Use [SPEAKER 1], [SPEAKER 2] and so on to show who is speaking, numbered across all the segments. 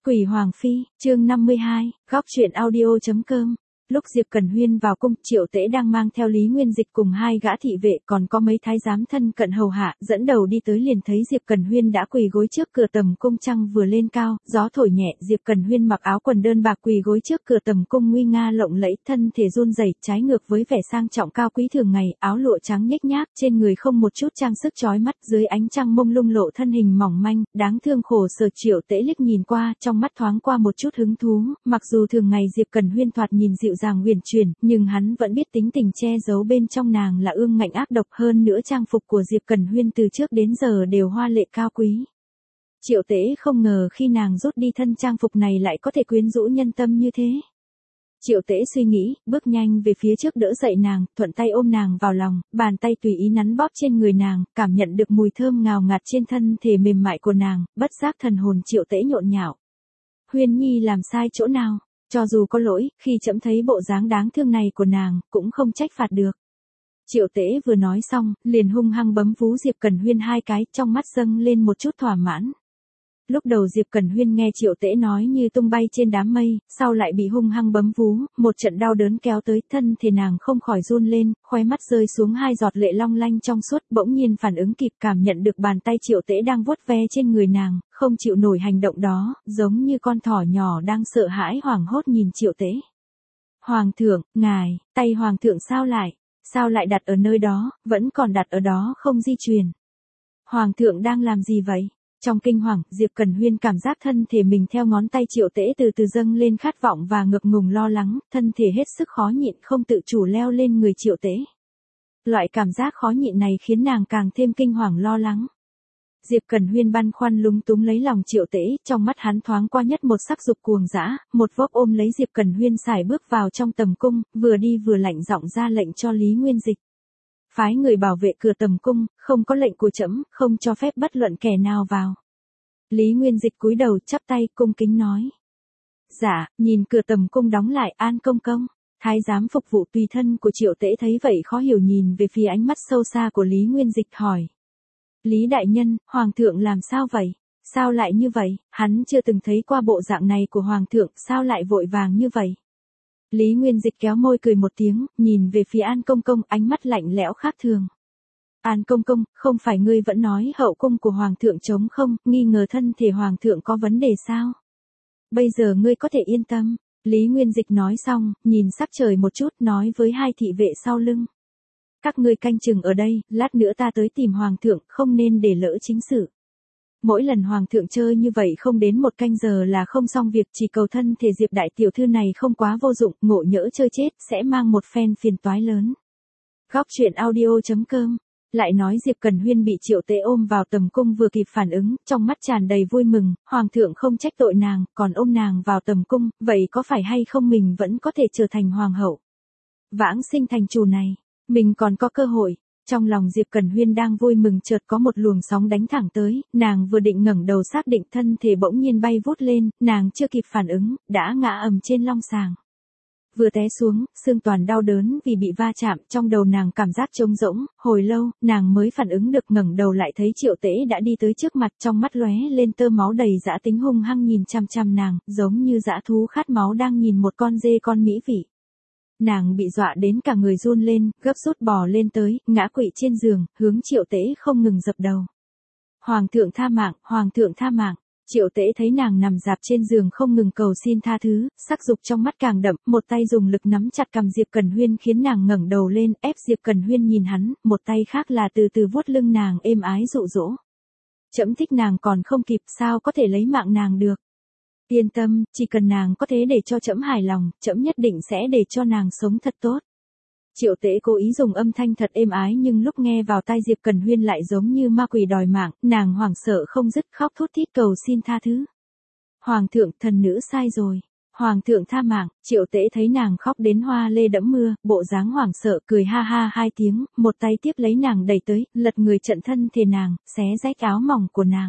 [SPEAKER 1] Quỷ Hoàng Phi, chương 52, góc truyện audio.com. Lúc Diệp Cẩn Huyên vào cung, Triệu Tễ đang mang theo Lý Nguyên Dịch cùng hai gã thị vệ còn có mấy thái giám thân cận hầu hạ, dẫn đầu đi tới liền thấy Diệp Cẩn Huyên đã quỳ gối trước cửa tầm cung, trăng vừa lên cao, gió thổi nhẹ, Diệp Cẩn Huyên mặc áo quần đơn bạc quỳ gối trước cửa tầm cung nguy nga lộng lẫy, thân thể run rẩy, trái ngược với vẻ sang trọng cao quý thường ngày, áo lụa trắng nhếch nhác, trên người không một chút trang sức chói mắt, dưới ánh trăng mông lung lộ thân hình mỏng manh, đáng thương khổ sở. Triệu Tễ liếc nhìn qua, trong mắt thoáng qua một chút hứng thú, mặc dù thường ngày Diệp Cẩn Huyên thoạt nhìn dịu dàng huyền chuyển, nhưng hắn vẫn biết tính tình che giấu bên trong nàng là ương ngạnh ác độc, hơn nữa trang phục của Diệp Cẩn Huyên từ trước đến giờ đều hoa lệ cao quý. Triệu Tễ không ngờ khi nàng rút đi thân trang phục này lại có thể quyến rũ nhân tâm như thế. Triệu Tễ suy nghĩ, bước nhanh về phía trước đỡ dậy nàng, thuận tay ôm nàng vào lòng, bàn tay tùy ý nắn bóp trên người nàng, cảm nhận được mùi thơm ngào ngạt trên thân thể mềm mại của nàng, bất giác thần hồn Triệu Tễ nhộn nhạo. Huyên Nhi làm sai chỗ nào? Cho dù có lỗi, khi trẫm thấy bộ dáng đáng thương này của nàng, cũng không trách phạt được. Triệu Tễ vừa nói xong, liền hung hăng bấm vú Diệp Cẩn Huyên hai cái, trong mắt dâng lên một chút thỏa mãn. Lúc đầu Diệp Cẩn Huyên nghe Triệu Tễ nói như tung bay trên đám mây, sau lại bị hung hăng bấm vú, một trận đau đớn kéo tới, thân thể nàng không khỏi run lên, khóe mắt rơi xuống hai giọt lệ long lanh trong suốt, bỗng nhiên phản ứng kịp, cảm nhận được bàn tay Triệu Tễ đang vuốt ve trên người nàng, không chịu nổi hành động đó, giống như con thỏ nhỏ đang sợ hãi hoảng hốt nhìn Triệu Tễ. Hoàng thượng, ngài, tay hoàng thượng sao lại đặt ở nơi đó, vẫn còn đặt ở đó không di chuyển. Hoàng thượng đang làm gì vậy? Trong kinh hoàng, Diệp Cẩn Huyên cảm giác thân thể mình theo ngón tay Triệu Tễ từ từ dâng lên khát vọng và ngực ngùng lo lắng, thân thể hết sức khó nhịn không tự chủ leo lên người Triệu Tễ. Loại cảm giác khó nhịn này khiến nàng càng thêm kinh hoàng lo lắng. Diệp Cẩn Huyên băn khoăn lúng túng lấy lòng Triệu Tễ, trong mắt hắn thoáng qua nhất một sắc dục cuồng dã, một vốc ôm lấy Diệp Cẩn Huyên sải bước vào trong tầm cung, vừa đi vừa lạnh giọng ra lệnh cho Lý Nguyên Dịch. Phái người bảo vệ cửa tầm cung, không có lệnh của trẫm, không cho phép bất luận kẻ nào vào. Lý Nguyên Dịch cúi đầu chắp tay cung kính nói. Dạ, nhìn cửa tầm cung đóng lại, An công công. Thái giám phục vụ tùy thân của Triệu Tễ thấy vậy khó hiểu nhìn về phía ánh mắt sâu xa của Lý Nguyên Dịch hỏi. Lý đại nhân, hoàng thượng làm sao vậy? Sao lại như vậy? Hắn chưa từng thấy qua bộ dạng này của hoàng thượng, sao lại vội vàng như vậy? Lý Nguyên Dịch kéo môi cười một tiếng, nhìn về phía An công công, ánh mắt lạnh lẽo khác thường. An công công, không phải ngươi vẫn nói hậu cung của hoàng thượng trống không, nghi ngờ thân thể hoàng thượng có vấn đề sao? Bây giờ ngươi có thể yên tâm. Lý Nguyên Dịch nói xong, nhìn sắc trời một chút, nói với hai thị vệ sau lưng. Các ngươi canh chừng ở đây, lát nữa ta tới tìm hoàng thượng, không nên để lỡ chính sự. Mỗi lần hoàng thượng chơi như vậy không đến một canh giờ là không xong việc, chỉ cầu thân thể Diệp đại tiểu thư này không quá vô dụng, ngộ nhỡ chơi chết, sẽ mang một phen phiền toái lớn. Góc truyện audio.com. Lại nói Diệp Cẩn Huyên bị Triệu Tễ ôm vào tầm cung vừa kịp phản ứng, trong mắt tràn đầy vui mừng, hoàng thượng không trách tội nàng, còn ôm nàng vào tầm cung, vậy có phải hay không mình vẫn có thể trở thành hoàng hậu? Vãng sinh thành chủ này, mình còn có cơ hội. Trong lòng Diệp Cẩn Huyên đang vui mừng chợt có một luồng sóng đánh thẳng tới, nàng vừa định ngẩng đầu xác định thân thể bỗng nhiên bay vút lên, nàng chưa kịp phản ứng, đã ngã ầm trên long sàng. Vừa té xuống, xương toàn đau đớn vì bị va chạm, trong đầu nàng cảm giác trống rỗng, hồi lâu, nàng mới phản ứng được ngẩng đầu lại thấy Triệu Tễ đã đi tới trước mặt, trong mắt lóe lên tơ máu đầy dã tính hung hăng nhìn chằm chằm nàng, giống như dã thú khát máu đang nhìn một con dê con mỹ vị. Nàng bị dọa đến cả người run lên, gấp rút bò lên tới, ngã quỵ trên giường, hướng Triệu Tễ không ngừng dập đầu. Hoàng thượng tha mạng, hoàng thượng tha mạng. Triệu Tễ thấy nàng nằm dạp trên giường không ngừng cầu xin tha thứ, sắc dục trong mắt càng đậm, một tay dùng lực nắm chặt cằm Diệp Cẩn Huyên khiến nàng ngẩng đầu lên, ép Diệp Cẩn Huyên nhìn hắn, một tay khác là từ từ vuốt lưng nàng êm ái dụ dỗ. Trẫm thích nàng còn không kịp, sao có thể lấy mạng nàng được? Yên tâm, chỉ cần nàng có thế để cho trẫm hài lòng, trẫm nhất định sẽ để cho nàng sống thật tốt. Triệu Tễ cố ý dùng âm thanh thật êm ái nhưng lúc nghe vào tai Diệp Cẩn Huyên lại giống như ma quỷ đòi mạng, nàng hoảng sợ không dứt khóc thút thít cầu xin tha thứ. Hoàng thượng, thần nữ sai rồi. Hoàng thượng tha mạng. Triệu Tễ thấy nàng khóc đến hoa lê đẫm mưa, bộ dáng hoảng sợ cười ha ha hai tiếng, một tay tiếp lấy nàng đẩy tới, lật người trận thân thể nàng, xé rách áo mỏng của nàng.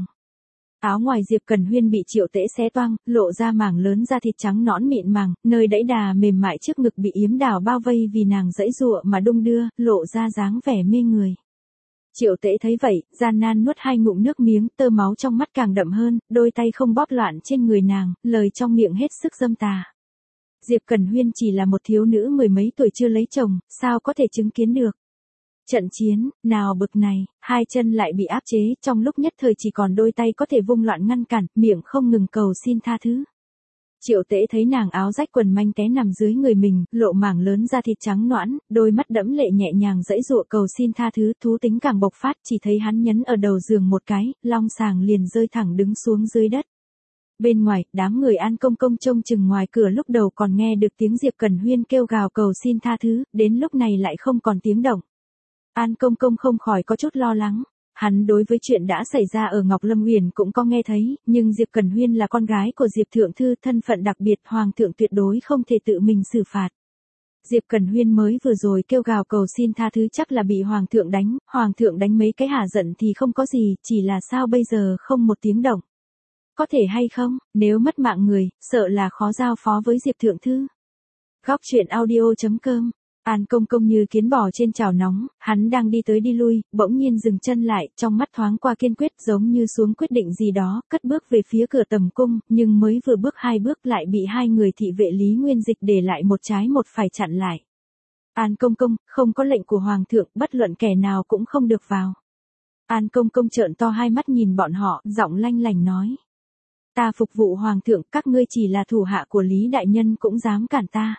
[SPEAKER 1] Áo ngoài Diệp Cẩn Huyên bị Triệu Tễ xé toang, lộ ra mảng lớn da thịt trắng nõn mịn màng, nơi đẫy đà mềm mại trước ngực bị yếm đào bao vây vì nàng giãy giụa mà đung đưa, lộ ra dáng vẻ mê người. Triệu Tễ thấy vậy, gian nan nuốt 2 ngụm nước miếng, tơ máu trong mắt càng đậm hơn, đôi tay không bóp loạn trên người nàng, lời trong miệng hết sức dâm tà. Diệp Cẩn Huyên chỉ là một thiếu nữ 10 mấy tuổi chưa lấy chồng, sao có thể chứng kiến được. Trận chiến, nào bực này, 2 chân lại bị áp chế, trong lúc nhất thời chỉ còn đôi tay có thể vung loạn ngăn cản, miệng không ngừng cầu xin tha thứ. Triệu Tễ thấy nàng áo rách quần manh té nằm dưới người mình, lộ mảng lớn da thịt trắng nõn, đôi mắt đẫm lệ nhẹ nhàng giãy giụa cầu xin tha thứ, thú tính càng bộc phát, chỉ thấy hắn nhấn ở đầu giường một cái, long sàng liền rơi thẳng đứng xuống dưới đất. Bên ngoài, đám người An Công Công trông chừng ngoài cửa lúc đầu còn nghe được tiếng Diệp Cẩn Huyên kêu gào cầu xin tha thứ, đến lúc này lại không còn tiếng động. An Công Công không khỏi có chút lo lắng. Hắn đối với chuyện đã xảy ra ở Ngọc Lâm Uyển cũng có nghe thấy, nhưng Diệp Cẩn Huyên là con gái của Diệp Thượng Thư, thân phận đặc biệt, Hoàng thượng tuyệt đối không thể tự mình xử phạt. Diệp Cẩn Huyên mới vừa rồi kêu gào cầu xin tha thứ chắc là bị Hoàng thượng đánh mấy cái hả giận thì không có gì, chỉ là sao bây giờ không một tiếng động. Có thể hay không, nếu mất mạng người, sợ là khó giao phó với Diệp Thượng Thư. Góc truyện audio.com. An Công Công như kiến bò trên chảo nóng, hắn đang đi tới đi lui, bỗng nhiên dừng chân lại, trong mắt thoáng qua kiên quyết giống như xuống quyết định gì đó, cất bước về phía cửa tầm cung, nhưng mới vừa bước 2 bước lại bị 2 người thị vệ Lý Nguyên Dịch để lại một trái một phải chặn lại. An Công Công, không có lệnh của Hoàng thượng, bất luận kẻ nào cũng không được vào. An Công Công trợn to hai mắt nhìn bọn họ, giọng lanh lảnh nói. Ta phục vụ Hoàng thượng, các ngươi chỉ là thủ hạ của Lý Đại Nhân cũng dám cản ta.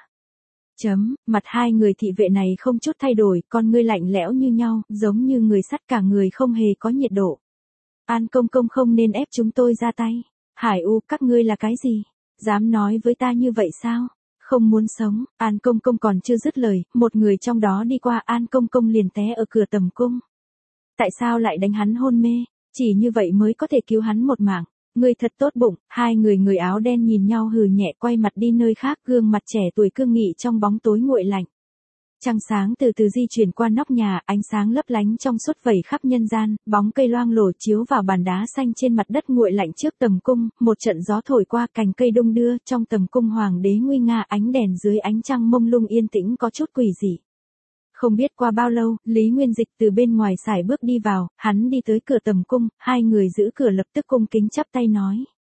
[SPEAKER 1] Mặt 2 người thị vệ này không chút thay đổi, con ngươi lạnh lẽo như nhau, giống như người sắt, cả người không hề có nhiệt độ. An Công Công không nên ép chúng tôi ra tay. Hải U, các ngươi là cái gì? Dám nói với ta như vậy sao? Không muốn sống. An Công Công còn chưa dứt lời, một người trong đó đi qua, An Công Công liền té ở cửa tầm cung. Tại sao lại đánh hắn hôn mê? Chỉ như vậy mới có thể cứu hắn một mạng. Ngươi thật tốt bụng. 2 người áo đen nhìn nhau hừ nhẹ, quay mặt đi nơi khác, gương mặt trẻ tuổi cương nghị trong bóng tối nguội lạnh. Trăng sáng từ từ di chuyển qua nóc nhà, ánh sáng lấp lánh trong suốt vẩy khắp nhân gian, bóng cây loang lổ chiếu vào bàn đá xanh trên mặt đất nguội lạnh trước tầm cung, một trận gió thổi qua, cành cây đung đưa, trong tầm cung hoàng đế nguy nga, ánh đèn dưới ánh trăng mông lung yên tĩnh có chút quỷ dị. Không biết qua bao lâu, Lý Nguyên Dịch từ bên ngoài sải bước đi vào, hắn đi tới cửa tầm cung, 2 người giữ cửa lập tức cung kính chắp tay nói.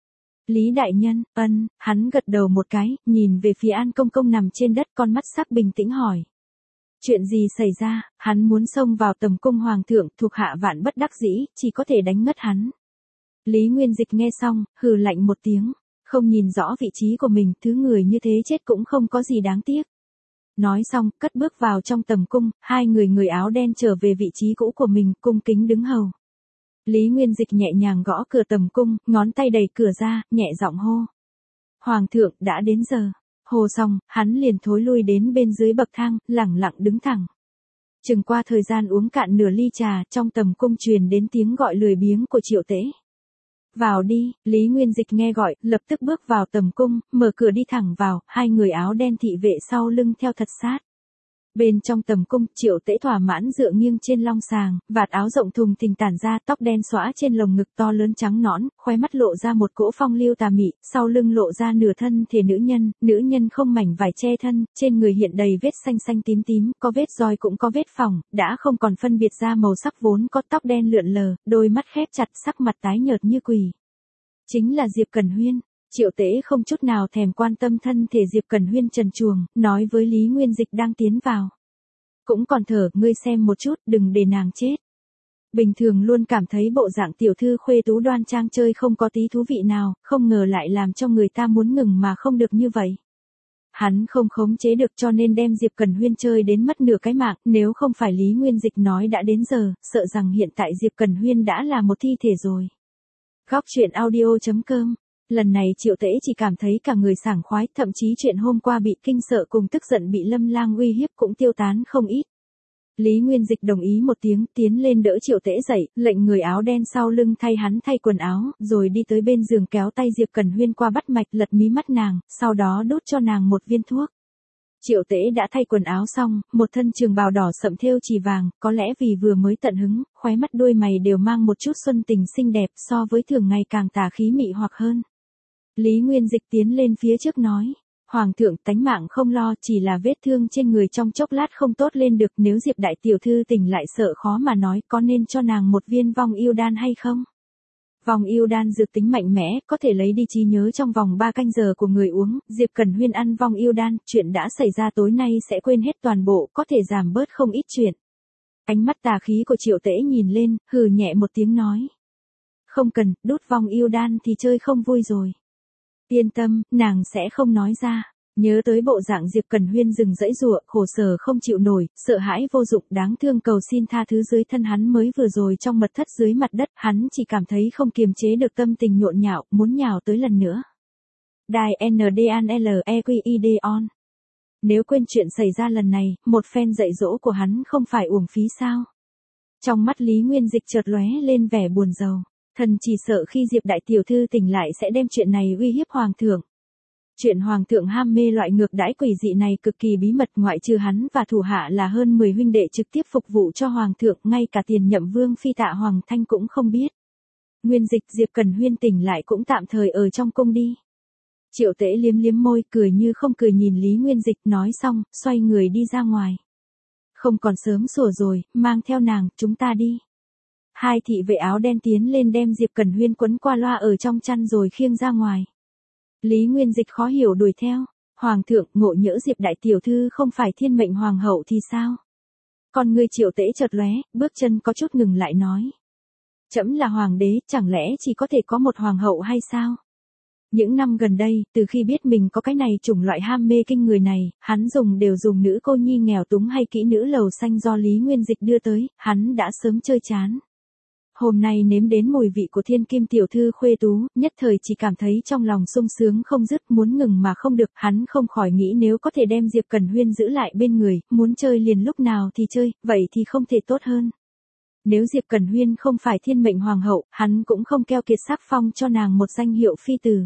[SPEAKER 1] Lý Đại Nhân, hắn gật đầu một cái, nhìn về phía An Công Công nằm trên đất, con mắt sắc bình tĩnh hỏi. Chuyện gì xảy ra? Hắn muốn xông vào tầm cung Hoàng thượng, thuộc hạ vạn bất đắc dĩ, chỉ có thể đánh ngất hắn. Lý Nguyên Dịch nghe xong, hừ lạnh một tiếng, không nhìn rõ vị trí của mình, thứ người như thế chết cũng không có gì đáng tiếc. Nói xong, cất bước vào trong tầm cung, 2 người áo đen trở về vị trí cũ của mình, cung kính đứng hầu. Lý Nguyên Dịch nhẹ nhàng gõ cửa tầm cung, ngón tay đẩy cửa ra, nhẹ giọng hô. Hoàng thượng, đã đến giờ. Hô xong, hắn liền thối lui đến bên dưới bậc thang, lẳng lặng đứng thẳng. Chừng qua thời gian uống cạn nửa ly trà, trong tầm cung truyền đến tiếng gọi lười biếng của Triệu Tễ. Vào đi, Lý Nguyên Dịch nghe gọi, lập tức bước vào tầm cung, mở cửa đi thẳng vào, 2 người áo đen thị vệ sau lưng theo thật sát. Bên trong tầm cung, Triệu Tễ thỏa mãn dựa nghiêng trên long sàng, vạt áo rộng thùng thình tản ra, tóc đen xõa trên lồng ngực to lớn trắng nõn, khóe mắt lộ ra một cỗ phong lưu tà mị, sau lưng lộ ra nửa thân thể nữ nhân không mảnh vải che thân, trên người hiện đầy vết xanh xanh tím tím, có vết roi cũng có vết phỏng, đã không còn phân biệt ra màu sắc, vốn có tóc đen lượn lờ, đôi mắt khép chặt, sắc mặt tái nhợt như quỷ. Chính là Diệp Cẩn Huyên. Triệu Tễ không chút nào thèm quan tâm thân thể Diệp Cẩn Huyên trần truồng, nói với Lý Nguyên Dịch đang tiến vào. Cũng còn thở, ngươi xem một chút, đừng để nàng chết. Bình thường luôn cảm thấy bộ dạng tiểu thư khuê tú đoan trang chơi không có tí thú vị nào, không ngờ lại làm cho người ta muốn ngừng mà không được như vậy. Hắn không khống chế được cho nên đem Diệp Cẩn Huyên chơi đến mất nửa cái mạng, nếu không phải Lý Nguyên Dịch nói đã đến giờ, sợ rằng hiện tại Diệp Cẩn Huyên đã là một thi thể rồi. Góc truyện audio.com. Lần này Triệu Tễ chỉ cảm thấy cả người sảng khoái, thậm chí chuyện hôm qua bị kinh sợ cùng tức giận bị Lâm Lang uy hiếp cũng tiêu tán không ít. Lý Nguyên Dịch đồng ý một tiếng, tiến lên đỡ Triệu Tễ dậy, lệnh người áo đen sau lưng thay hắn thay quần áo, rồi đi tới bên giường kéo tay Diệp Cẩn Huyên qua bắt mạch, lật mí mắt nàng, sau đó đút cho nàng một viên thuốc. Triệu Tễ đã thay quần áo xong, một thân trường bào đỏ sậm thêu chì vàng, có lẽ vì vừa mới tận hứng, khóe mắt đuôi mày đều mang một chút xuân tình xinh đẹp, so với thường ngày càng tà khí mị hoặc hơn. Lý Nguyên Dịch tiến lên phía trước nói, Hoàng thượng tánh mạng không lo, chỉ là vết thương trên người trong chốc lát không tốt lên được, nếu Diệp đại tiểu thư tỉnh lại sợ khó mà nói, có nên cho nàng một viên vong yêu đan hay không? Vong yêu đan dược tính mạnh mẽ, có thể lấy đi trí nhớ trong vòng 3 canh giờ của người uống, Diệp Cẩn Huyên ăn vong yêu đan, chuyện đã xảy ra tối nay sẽ quên hết toàn bộ, có thể giảm bớt không ít chuyện. Ánh mắt tà khí của Triệu Tễ nhìn lên, hừ nhẹ một tiếng nói. Không cần, đút vong yêu đan thì chơi không vui rồi. Yên tâm, nàng sẽ không nói ra. Nhớ tới bộ dạng Diệp Cẩn Huyên dừng dãy giụa, khổ sở không chịu nổi, sợ hãi vô dụng, đáng thương cầu xin tha thứ dưới thân hắn mới vừa rồi trong mật thất dưới mặt đất, hắn chỉ cảm thấy không kiềm chế được tâm tình nhộn nhạo, muốn nhào tới lần nữa. Đài NDANLEQID on. Nếu quên chuyện xảy ra lần này, một phen dạy dỗ của hắn không phải uổng phí sao? Trong mắt Lý Nguyên Dịch chợt lóe lên vẻ buồn rầu. Thần chỉ sợ khi Diệp đại tiểu thư tỉnh lại sẽ đem chuyện này uy hiếp hoàng thượng. Chuyện hoàng thượng ham mê loại ngược đãi quỷ dị này cực kỳ bí mật, ngoại trừ hắn và thủ hạ là hơn 10 huynh đệ trực tiếp phục vụ cho hoàng thượng, ngay cả tiền nhậm vương phi Tạ Hoàng Thanh cũng không biết. Nguyên Dịch, Diệp Cẩn Huyên tỉnh lại cũng tạm thời ở trong cung đi. Triệu Tễ liếm liếm môi, cười như không cười nhìn Lý Nguyên Dịch, nói xong, xoay người đi ra ngoài. Không còn sớm sủa rồi, mang theo nàng, chúng ta đi. Hai thị vệ áo đen tiến lên đem Diệp Cẩn Huyên quấn qua loa ở trong chăn rồi khiêng ra ngoài. Lý Nguyên Dịch khó hiểu đuổi theo. Hoàng thượng, ngộ nhỡ Diệp đại tiểu thư không phải thiên mệnh hoàng hậu thì sao? Con ngươi Triệu Tễ chợt lóe, bước chân có chút ngừng lại nói. Trẫm là hoàng đế, chẳng lẽ chỉ có thể có một hoàng hậu hay sao? Những năm gần đây, từ khi biết mình có cái này chủng loại ham mê kinh người này, hắn đều dùng nữ cô nhi nghèo túng hay kỹ nữ lầu xanh do Lý Nguyên Dịch đưa tới, hắn đã sớm chơi chán. Hôm nay nếm đến mùi vị của thiên kim tiểu thư khuê tú, nhất thời chỉ cảm thấy trong lòng sung sướng không dứt, muốn ngừng mà không được, hắn không khỏi nghĩ nếu có thể đem Diệp Cẩn Huyên giữ lại bên người, muốn chơi liền lúc nào thì chơi, vậy thì không thể tốt hơn. Nếu Diệp Cẩn Huyên không phải thiên mệnh hoàng hậu, hắn cũng không keo kiệt sắc phong cho nàng một danh hiệu phi tử.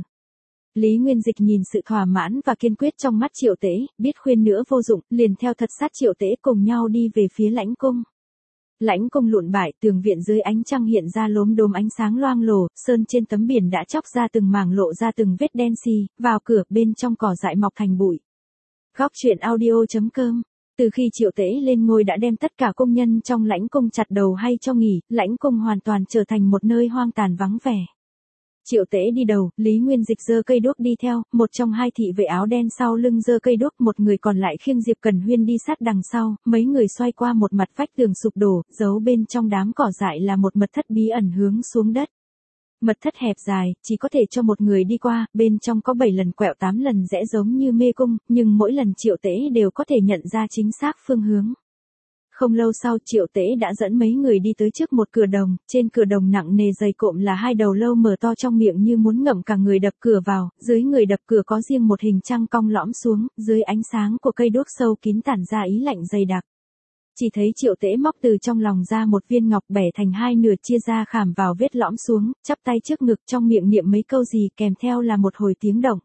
[SPEAKER 1] Lý Nguyên Dịch nhìn sự thỏa mãn và kiên quyết trong mắt Triệu Tễ, biết khuyên nữa vô dụng, liền theo thật sát Triệu Tễ cùng nhau đi về phía lãnh cung. Lãnh cung lụn bại, tường viện dưới ánh trăng hiện ra lốm đốm ánh sáng loang lổ, sơn trên tấm biển đã chóc ra từng mảng, lộ ra từng vết đen xì, vào cửa bên trong cỏ dại mọc thành bụi. Góc truyện audio.com. Từ khi Triệu Tễ lên ngôi đã đem tất cả công nhân trong lãnh cung chặt đầu hay cho nghỉ, lãnh cung hoàn toàn trở thành một nơi hoang tàn vắng vẻ. Triệu Tễ đi đầu, Lý Nguyên Dịch giơ cây đuốc đi theo, một trong hai thị vệ áo đen sau lưng giơ cây đuốc, một người còn lại khiêng Diệp Cẩn Huyên đi sát đằng sau, mấy người xoay qua một mặt vách tường sụp đổ, giấu bên trong đám cỏ dại là một mật thất bí ẩn hướng xuống đất. Mật thất hẹp dài, chỉ có thể cho một người đi qua, bên trong có 7 lần quẹo 8 lần rẽ giống như mê cung, nhưng mỗi lần Triệu Tễ đều có thể nhận ra chính xác phương hướng. Không lâu sau Triệu Tễ đã dẫn mấy người đi tới trước một cửa đồng, trên cửa đồng nặng nề dày cộm là hai đầu lâu mở to trong miệng như muốn ngậm cả người đập cửa vào, dưới người đập cửa có riêng một hình trăng cong lõm xuống, dưới ánh sáng của cây đuốc sâu kín tản ra ý lạnh dày đặc. Chỉ thấy Triệu Tễ móc từ trong lòng ra một viên ngọc bẻ thành hai nửa chia ra khảm vào vết lõm xuống, chắp tay trước ngực trong miệng niệm mấy câu gì kèm theo là một hồi tiếng động.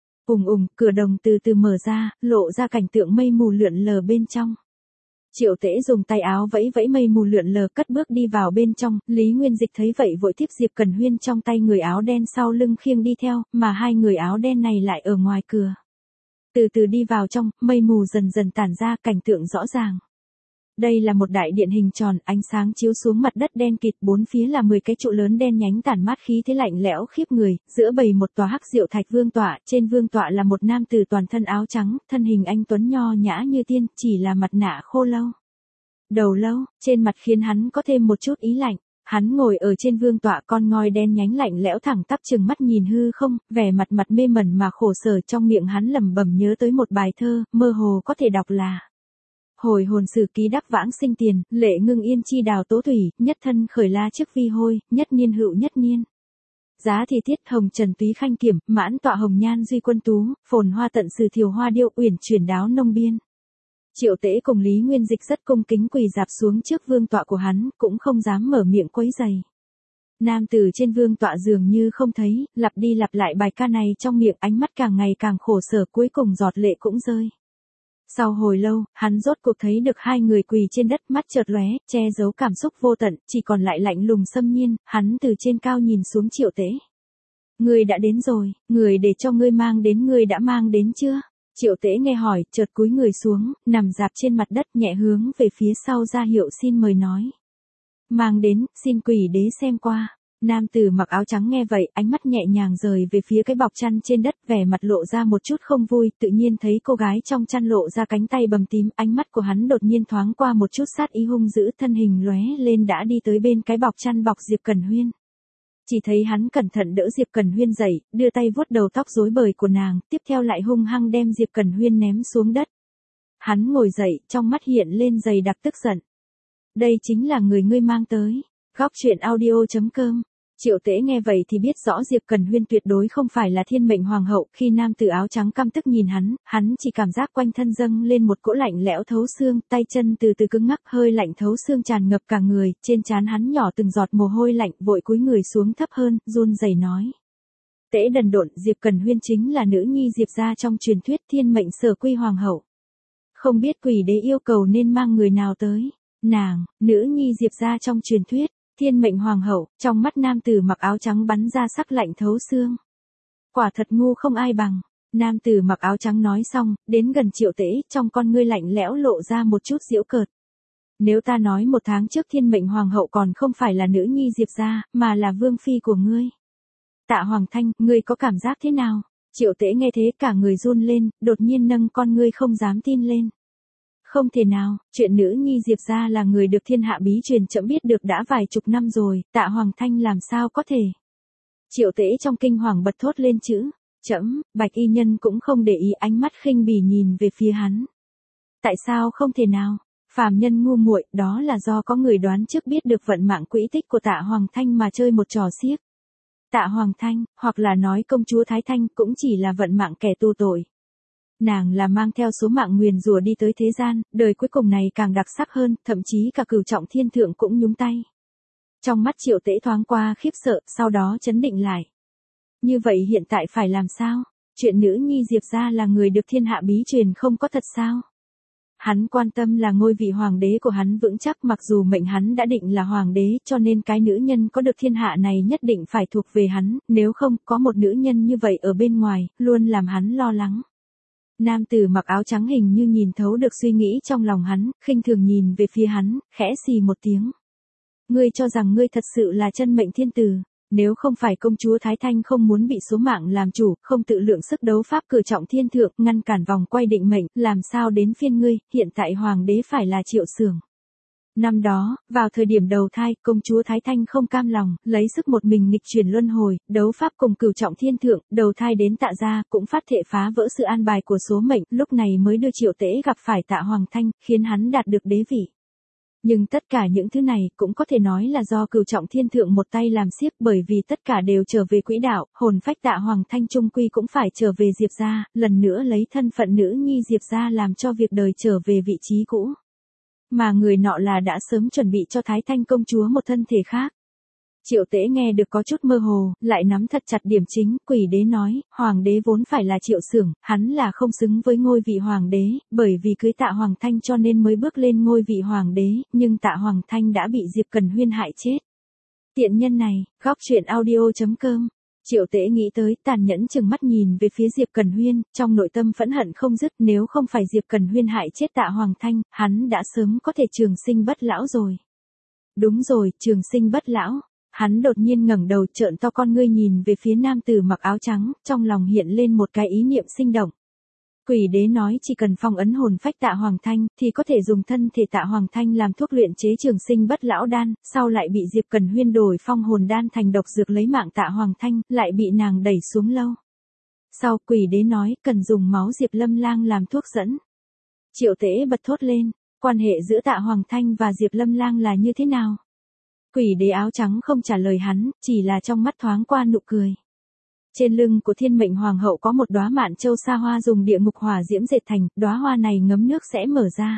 [SPEAKER 1] Cửa đồng từ từ mở ra, lộ ra cảnh tượng mây mù lượn lờ bên trong. Triệu Tễ dùng tay áo vẫy vẫy mây mù lượn lờ cất bước đi vào bên trong, Lý Nguyên Dịch thấy vậy vội tiếp Diệp Cẩn Huyên trong tay người áo đen sau lưng khiêng đi theo, mà hai người áo đen này lại ở ngoài cửa. Từ từ đi vào trong, mây mù dần dần tản ra, cảnh tượng rõ ràng. Đây là một đại điện hình tròn, ánh sáng chiếu xuống mặt đất đen kịt, bốn phía là 10 cái trụ lớn đen nhánh tản mát khí thế lạnh lẽo khiếp người, giữa bầy một tòa hắc diệu thạch vương tọa, trên vương tọa là một nam tử toàn thân áo trắng, thân hình anh tuấn nho nhã như tiên, chỉ là mặt nạ khô lâu. Đầu lâu, trên mặt khiến hắn có thêm một chút ý lạnh. Hắn ngồi ở trên vương tọa, con ngoi đen nhánh lạnh lẽo thẳng tắp chừng mắt nhìn hư không, vẻ mặt mê mẩn mà khổ sở, trong miệng hắn lẩm bẩm nhớ tới một bài thơ, mơ hồ có thể đọc là: hồi hồn sử ký đắc vãng sinh tiền, lệ ngưng yên chi đào tố thủy, nhất thân khởi la trước vi hôi, nhất niên hữu nhất niên. Giá thì tiết hồng trần túy khanh kiểm, mãn tọa hồng nhan duy quân tú, phồn hoa tận sử thiều hoa điêu, uyển chuyển đáo nông biên. Triệu Tễ cùng Lý Nguyên Dịch rất cung kính quỳ dạp xuống trước vương tọa của hắn, cũng không dám mở miệng quấy rầy. Nam tử trên vương tọa dường như không thấy, lặp đi lặp lại bài ca này trong miệng, ánh mắt càng ngày càng khổ sở, cuối cùng giọt lệ cũng rơi. Sau hồi lâu, hắn rốt cuộc thấy được hai người quỳ trên đất, mắt chợt lóe, che giấu cảm xúc vô tận, chỉ còn lại lạnh lùng xâm nhiên, hắn từ trên cao nhìn xuống Triệu Tễ. Ngươi đã đến rồi, người để cho ngươi mang đến ngươi đã mang đến chưa? Triệu Tễ nghe hỏi, chợt cúi người xuống, nằm rạp trên mặt đất nhẹ hướng về phía sau ra hiệu xin mời nói. Mang đến, xin quỷ đế xem qua. Nam tử mặc áo trắng nghe vậy, ánh mắt nhẹ nhàng rời về phía cái bọc chăn trên đất, vẻ mặt lộ ra một chút không vui, tự nhiên thấy cô gái trong chăn lộ ra cánh tay bầm tím, ánh mắt của hắn đột nhiên thoáng qua một chút sát ý hung dữ, thân hình lóe lên đã đi tới bên cái bọc chăn bọc Diệp Cần Huyên. Chỉ thấy hắn cẩn thận đỡ Diệp Cần Huyên dậy, đưa tay vuốt đầu tóc rối bời của nàng, tiếp theo lại hung hăng đem Diệp Cần Huyên ném xuống đất. Hắn ngồi dậy, trong mắt hiện lên dày đặc tức giận. Đây chính là người ngươi mang tới. Góc truyện audio.com. Triệu Tễ nghe vậy thì biết rõ Diệp Cần Huyên tuyệt đối không phải là thiên mệnh hoàng hậu, khi nam tử áo trắng căm tức nhìn hắn chỉ cảm giác quanh thân dâng lên một cỗ lạnh lẽo thấu xương, tay chân từ từ cứng ngắc, hơi lạnh thấu xương tràn ngập cả người, trên trán hắn nhỏ từng giọt mồ hôi lạnh, vội cúi người xuống thấp hơn, run rẩy nói. Tễ đần độn, Diệp Cần Huyên chính là nữ nhi Diệp gia trong truyền thuyết thiên mệnh sở quy hoàng hậu. Không biết quỷ đế yêu cầu nên mang người nào tới. Nàng, nữ nhi Diệp gia trong truyền thuyết, thiên mệnh hoàng hậu, trong mắt nam tử mặc áo trắng bắn ra sắc lạnh thấu xương. Quả thật ngu không ai bằng. Nam tử mặc áo trắng nói xong, đến gần Triệu Tễ, trong con ngươi lạnh lẽo lộ ra một chút giễu cợt. Nếu ta nói 1 tháng trước thiên mệnh hoàng hậu còn không phải là nữ nhi Diệp gia, mà là vương phi của ngươi. Tạ Hoàng Thanh, ngươi có cảm giác thế nào? Triệu Tễ nghe thế cả người run lên, đột nhiên nâng con ngươi không dám tin lên. Không thể nào, chuyện nữ nhi Diệp gia là người được thiên hạ bí truyền chậm biết được đã vài chục năm rồi, Tạ Hoàng Thanh làm sao có thể. Triệu Tễ trong kinh hoàng bật thốt lên chữ, chậm, Bạch y nhân cũng không để ý, ánh mắt khinh bỉ nhìn về phía hắn. Tại sao không thể nào? Phàm nhân ngu muội, đó là do có người đoán trước biết được vận mạng quỹ tích của Tạ Hoàng Thanh mà chơi một trò xiếc. Tạ Hoàng Thanh, hoặc là nói công chúa Thái Thanh cũng chỉ là vận mạng kẻ tu tội. Nàng là mang theo số mạng nguyền rủa đi tới thế gian, đời cuối cùng này càng đặc sắc hơn, thậm chí cả Cửu Trọng Thiên Thượng cũng nhúng tay. Trong mắt Triệu Tễ thoáng qua khiếp sợ, sau đó chấn định lại. Như vậy hiện tại phải làm sao? Chuyện nữ nhi Diệp gia là người được thiên hạ bí truyền không có thật sao? Hắn quan tâm là ngôi vị hoàng đế của hắn vững chắc, mặc dù mệnh hắn đã định là hoàng đế, cho nên cái nữ nhân có được thiên hạ này nhất định phải thuộc về hắn, nếu không có một nữ nhân như vậy ở bên ngoài, luôn làm hắn lo lắng. Nam tử mặc áo trắng hình như nhìn thấu được suy nghĩ trong lòng hắn, khinh thường nhìn về phía hắn, khẽ xì một tiếng. Ngươi cho rằng ngươi thật sự là chân mệnh thiên tử, nếu không phải công chúa Thái Thanh không muốn bị số mạng làm chủ, không tự lượng sức đấu pháp Cửu Trọng Thiên Thượng, ngăn cản vòng quay định mệnh, làm sao đến phiên ngươi, hiện tại hoàng đế phải là Triệu Xưởng. Năm đó, vào thời điểm đầu thai, công chúa Thái Thanh không cam lòng, lấy sức một mình nghịch chuyển luân hồi, đấu pháp cùng Cửu Trọng Thiên Thượng, đầu thai đến Tạ gia, cũng phát thệ phá vỡ sự an bài của số mệnh, lúc này mới đưa Triệu Tễ gặp phải Tạ Hoàng Thanh, khiến hắn đạt được đế vị. Nhưng tất cả những thứ này cũng có thể nói là do Cửu Trọng Thiên Thượng một tay làm xiếc, bởi vì tất cả đều trở về quỹ đạo, hồn phách Tạ Hoàng Thanh trung quy cũng phải trở về Diệp gia, lần nữa lấy thân phận nữ nhi Diệp gia làm cho việc đời trở về vị trí cũ. Mà người nọ là đã sớm chuẩn bị cho Thái Thanh công chúa một thân thể khác. Triệu Tễ nghe được có chút mơ hồ, lại nắm thật chặt điểm chính, quỷ đế nói, hoàng đế vốn phải là Triệu Xưởng, hắn là không xứng với ngôi vị hoàng đế, bởi vì cưới Tạ Hoàng Thanh cho nên mới bước lên ngôi vị hoàng đế, nhưng Tạ Hoàng Thanh đã bị Diệp Cần Huyên hại chết. Tiện nhân này, góc truyện audio.com. Triệu Tễ nghĩ tới, tàn nhẫn chừng mắt nhìn về phía Diệp Cần Huyên, trong nội tâm phẫn hận không dứt, nếu không phải Diệp Cần Huyên hại chết Tạ Hoàng Thanh, hắn đã sớm có thể trường sinh bất lão rồi. Đúng rồi, trường sinh bất lão. Hắn đột nhiên ngẩng đầu, trợn to con ngươi nhìn về phía nam tử mặc áo trắng, trong lòng hiện lên một cái ý niệm sinh động. Quỷ đế nói chỉ cần phong ấn hồn phách Tạ Hoàng Thanh, thì có thể dùng thân thể Tạ Hoàng Thanh làm thuốc luyện chế trường sinh bất lão đan, sau lại bị Diệp Cần Huyên đổi phong hồn đan thành độc dược lấy mạng Tạ Hoàng Thanh, lại bị nàng đẩy xuống lâu. Sau quỷ đế nói cần dùng máu Diệp Lâm Lang làm thuốc dẫn. Triệu Tễ bật thốt lên, quan hệ giữa Tạ Hoàng Thanh và Diệp Lâm Lang là như thế nào? Quỷ đế áo trắng không trả lời hắn, chỉ là trong mắt thoáng qua nụ cười. Trên lưng của thiên mệnh hoàng hậu có một đóa mạn châu sa hoa dùng địa ngục hỏa diễm dệt thành, đóa hoa này ngấm nước sẽ mở ra.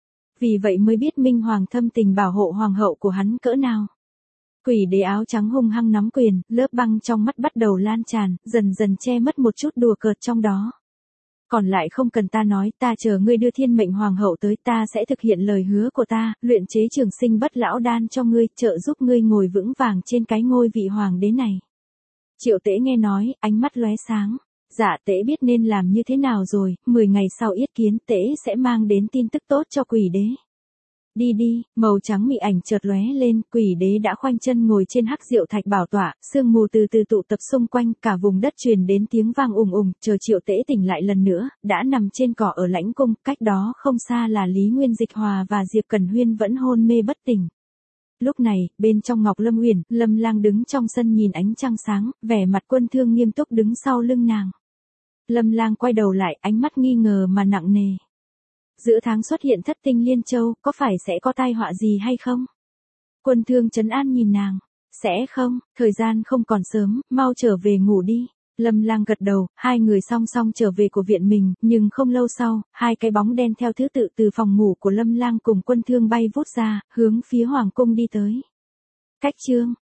[SPEAKER 1] Vì vậy mới biết Minh Hoàng thâm tình bảo hộ hoàng hậu của hắn cỡ nào. Quỷ đế áo trắng hung hăng nắm quyền, lớp băng trong mắt bắt đầu lan tràn, dần dần che mất một chút đùa cợt trong đó. Còn lại không cần ta nói, ta chờ ngươi đưa thiên mệnh hoàng hậu tới, ta sẽ thực hiện lời hứa của ta, luyện chế trường sinh bất lão đan cho ngươi, trợ giúp ngươi ngồi vững vàng trên cái ngôi vị hoàng đế này. Triệu Tễ nghe nói, ánh mắt lóe sáng. Dạ tễ biết nên làm như thế nào rồi, 10 ngày sau yết kiến tễ sẽ mang đến tin tức tốt cho quỷ đế. Đi đi, màu trắng mị ảnh chợt lóe lên, quỷ đế đã khoanh chân ngồi trên hắc diệu thạch bảo tọa, sương mù từ từ tụ tập xung quanh, cả vùng đất truyền đến tiếng vang ùng ùng, chờ Triệu Tễ tỉnh lại lần nữa, đã nằm trên cỏ ở lãnh cung, cách đó không xa là Lý Nguyên Dịch Hòa và Diệp Cẩn Huyên vẫn hôn mê bất tỉnh. Lúc này, bên trong Ngọc Lâm Uyển, Lâm Lang đứng trong sân nhìn ánh trăng sáng, vẻ mặt Quân Thương nghiêm túc đứng sau lưng nàng. Lâm Lang quay đầu lại, ánh mắt nghi ngờ mà nặng nề. Giữa tháng xuất hiện thất tinh liên châu, có phải sẽ có tai họa gì hay không? Quân Thương trấn an nhìn nàng. Sẽ không, thời gian không còn sớm, mau trở về ngủ đi. Lâm Lang gật đầu, hai người song song trở về của viện mình, nhưng không lâu sau, hai cái bóng đen theo thứ tự từ phòng ngủ của Lâm Lang cùng Quân Thương bay vút ra, hướng phía Hoàng cung đi tới. Cách chương